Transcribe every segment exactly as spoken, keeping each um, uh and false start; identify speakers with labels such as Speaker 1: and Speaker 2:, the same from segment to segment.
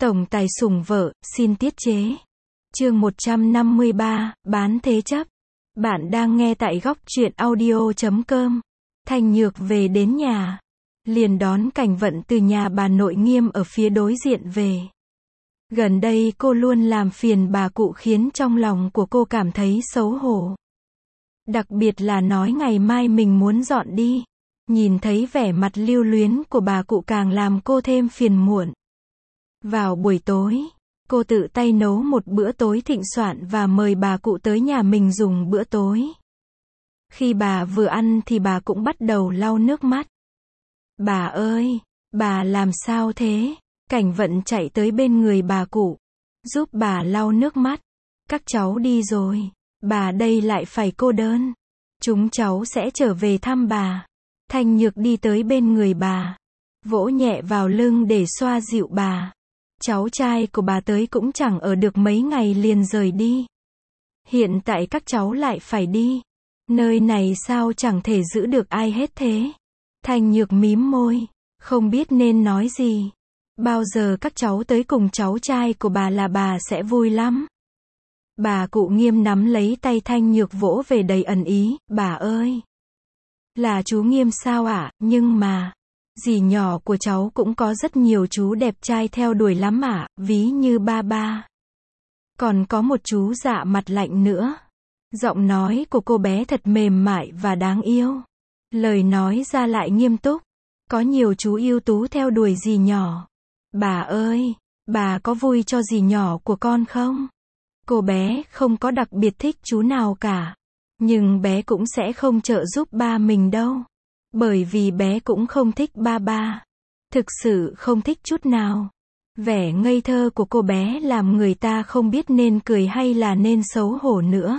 Speaker 1: Tổng tài sủng vợ, xin tiết chế. Chương một trăm năm mươi ba, bán thế chấp. Bạn đang nghe tại góc truyện audio chấm com. Thanh Nhược về đến nhà, liền đón Cảnh Vận từ nhà bà nội Nghiêm ở phía đối diện về. Gần đây cô luôn làm phiền bà cụ khiến trong lòng của cô cảm thấy xấu hổ. Đặc biệt là nói ngày mai mình muốn dọn đi. Nhìn thấy vẻ mặt lưu luyến của bà cụ càng làm cô thêm phiền muộn. Vào buổi tối, cô tự tay nấu một bữa tối thịnh soạn và mời bà cụ tới nhà mình dùng bữa tối. Khi bà vừa ăn thì bà cũng bắt đầu lau nước mắt. Bà ơi, bà làm sao thế? Cảnh Vận chạy tới bên người bà cụ, giúp bà lau nước mắt. Các cháu đi rồi, bà đây lại phải cô đơn. Chúng cháu sẽ trở về thăm bà. Thanh Nhược đi tới bên người bà, vỗ nhẹ vào lưng để xoa dịu bà. Cháu trai của bà tới cũng chẳng ở được mấy ngày liền rời đi. Hiện tại các cháu lại phải đi. Nơi này sao chẳng thể giữ được ai hết thế? Thanh Nhược mím môi, không biết nên nói gì. Bao giờ các cháu tới cùng cháu trai của bà là bà sẽ vui lắm. Bà cụ Nghiêm nắm lấy tay Thanh Nhược vỗ về đầy ẩn ý, bà ơi. Là chú Nghiêm sao ạ, à? Nhưng mà, dì nhỏ của cháu cũng có rất nhiều chú đẹp trai theo đuổi lắm ạ, à? Ví như ba ba. Còn có một chú dạ mặt lạnh nữa. Giọng nói của cô bé thật mềm mại và đáng yêu. Lời nói ra lại nghiêm túc. Có nhiều chú ưu tú theo đuổi dì nhỏ. Bà ơi, bà có vui cho dì nhỏ của con không? Cô bé không có đặc biệt thích chú nào cả. Nhưng bé cũng sẽ không trợ giúp ba mình đâu. Bởi vì bé cũng không thích ba ba. Thực sự không thích chút nào. Vẻ ngây thơ của cô bé làm người ta không biết nên cười hay là nên xấu hổ nữa.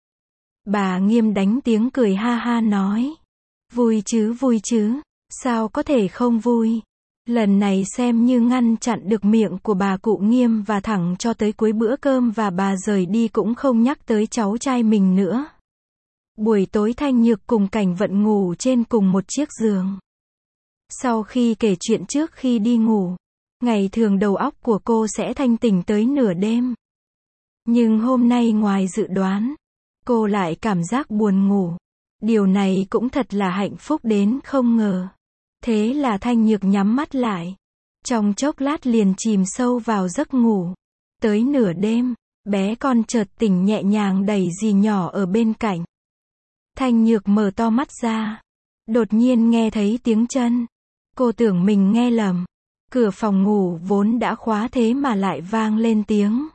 Speaker 1: Bà Nghiêm đánh tiếng cười ha ha nói. Vui chứ vui chứ, sao có thể không vui. Lần này xem như ngăn chặn được miệng của bà cụ Nghiêm và thẳng cho tới cuối bữa cơm và bà rời đi cũng không nhắc tới cháu trai mình nữa. Buổi tối Thanh Nhược cùng Cảnh Vận ngủ trên cùng một chiếc giường. Sau khi kể chuyện trước khi đi ngủ, ngày thường đầu óc của cô sẽ thanh tỉnh tới nửa đêm. Nhưng hôm nay ngoài dự đoán, cô lại cảm giác buồn ngủ. Điều này cũng thật là hạnh phúc đến không ngờ. Thế là Thanh Nhược nhắm mắt lại. Trong chốc lát liền chìm sâu vào giấc ngủ. Tới nửa đêm, bé con chợt tỉnh nhẹ nhàng đẩy dì nhỏ ở bên cạnh. Thanh Nhược mở to mắt ra. Đột nhiên nghe thấy tiếng chân. Cô tưởng mình nghe lầm. Cửa phòng ngủ vốn đã khóa thế mà lại vang lên tiếng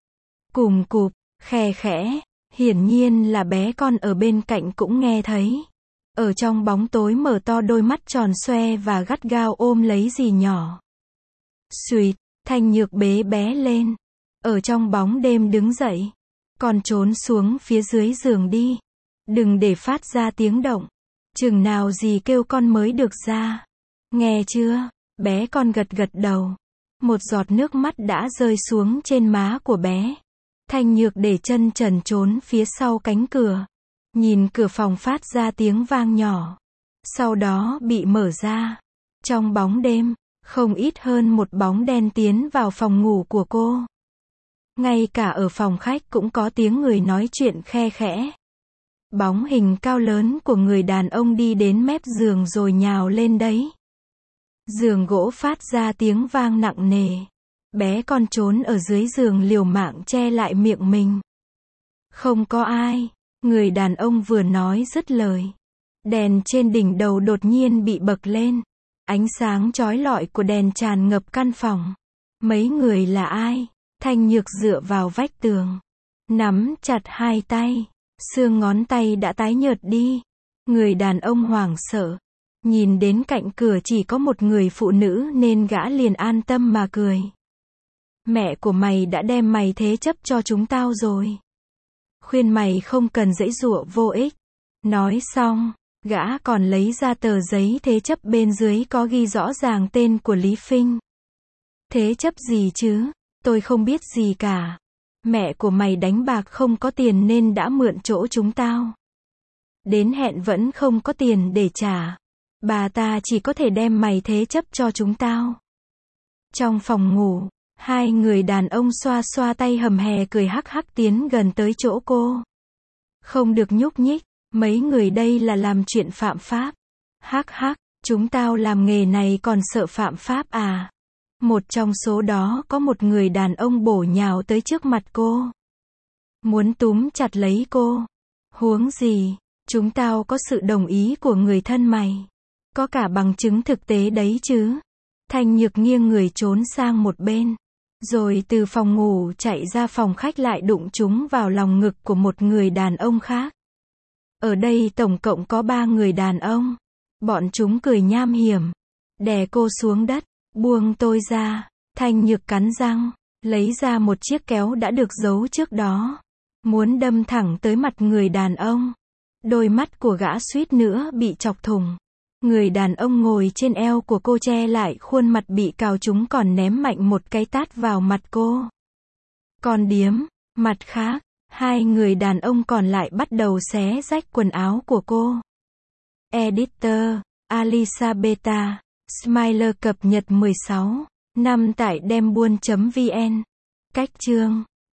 Speaker 1: cùm cụp, khe khẽ. Hiển nhiên là bé con ở bên cạnh cũng nghe thấy. Ở trong bóng tối mở to đôi mắt tròn xoe và gắt gao ôm lấy dì nhỏ. Xuỵt, Thanh Nhược bế bé lên. Ở trong bóng đêm đứng dậy. Con trốn xuống phía dưới giường đi. Đừng để phát ra tiếng động. Chừng nào dì kêu con mới được ra. Nghe chưa? Bé con gật gật đầu. Một giọt nước mắt đã rơi xuống trên má của bé. Thanh Nhược để chân trần trốn phía sau cánh cửa. Nhìn cửa phòng phát ra tiếng vang nhỏ. Sau đó bị mở ra. Trong bóng đêm, không ít hơn một bóng đen tiến vào phòng ngủ của cô. Ngay cả ở phòng khách cũng có tiếng người nói chuyện khe khẽ. Bóng hình cao lớn của người đàn ông đi đến mép giường rồi nhào lên đấy. Giường gỗ phát ra tiếng vang nặng nề. Bé con trốn ở dưới giường liều mạng che lại miệng mình. Không có ai. Người đàn ông vừa nói dứt lời. Đèn trên đỉnh đầu đột nhiên bị bật lên. Ánh sáng chói lọi của đèn tràn ngập căn phòng. Mấy người là ai? Thanh Nhược dựa vào vách tường. Nắm chặt hai tay. Xương ngón tay đã tái nhợt đi. Người đàn ông hoảng sợ. Nhìn đến cạnh cửa chỉ có một người phụ nữ nên gã liền an tâm mà cười. Mẹ của mày đã đem mày thế chấp cho chúng tao rồi. Khuyên mày không cần giãy giụa vô ích. Nói xong, gã còn lấy ra tờ giấy thế chấp bên dưới có ghi rõ ràng tên của Lý Phinh. Thế chấp gì chứ? Tôi không biết gì cả. Mẹ của mày đánh bạc không có tiền nên đã mượn chỗ chúng tao. Đến hẹn vẫn không có tiền để trả. Bà ta chỉ có thể đem mày thế chấp cho chúng tao. Trong phòng ngủ, Hai người đàn ông xoa xoa tay hầm hè cười hắc hắc tiến gần tới chỗ cô. Không được nhúc nhích, mấy người đây là làm chuyện phạm pháp. Hắc hắc, chúng tao làm nghề này còn sợ phạm pháp à? Một trong số đó có một người đàn ông bổ nhào tới trước mặt cô. Muốn túm chặt lấy cô. Huống gì, chúng tao có sự đồng ý của người thân mày. Có cả bằng chứng thực tế đấy chứ. Thanh Nhược nghiêng người trốn sang một bên. Rồi từ phòng ngủ chạy ra phòng khách lại đụng chúng vào lòng ngực của một người đàn ông khác. Ở đây tổng cộng có ba người đàn ông. Bọn chúng cười nham hiểm. Đè cô xuống đất. Buông tôi ra. Thanh Nhược cắn răng. Lấy ra một chiếc kéo đã được giấu trước đó. Muốn đâm thẳng tới mặt người đàn ông. Đôi mắt của gã suýt nữa bị chọc thủng. Người đàn ông ngồi trên eo của cô che lại khuôn mặt bị cào trúng còn ném mạnh một cái tát vào mặt cô. Còn điếm, mặt khác, hai người đàn ông còn lại bắt đầu xé rách quần áo của cô. Editor, Alisabeta, Smiler cập nhật mười sáu năm tại dembuôn chấm vn. Cách chương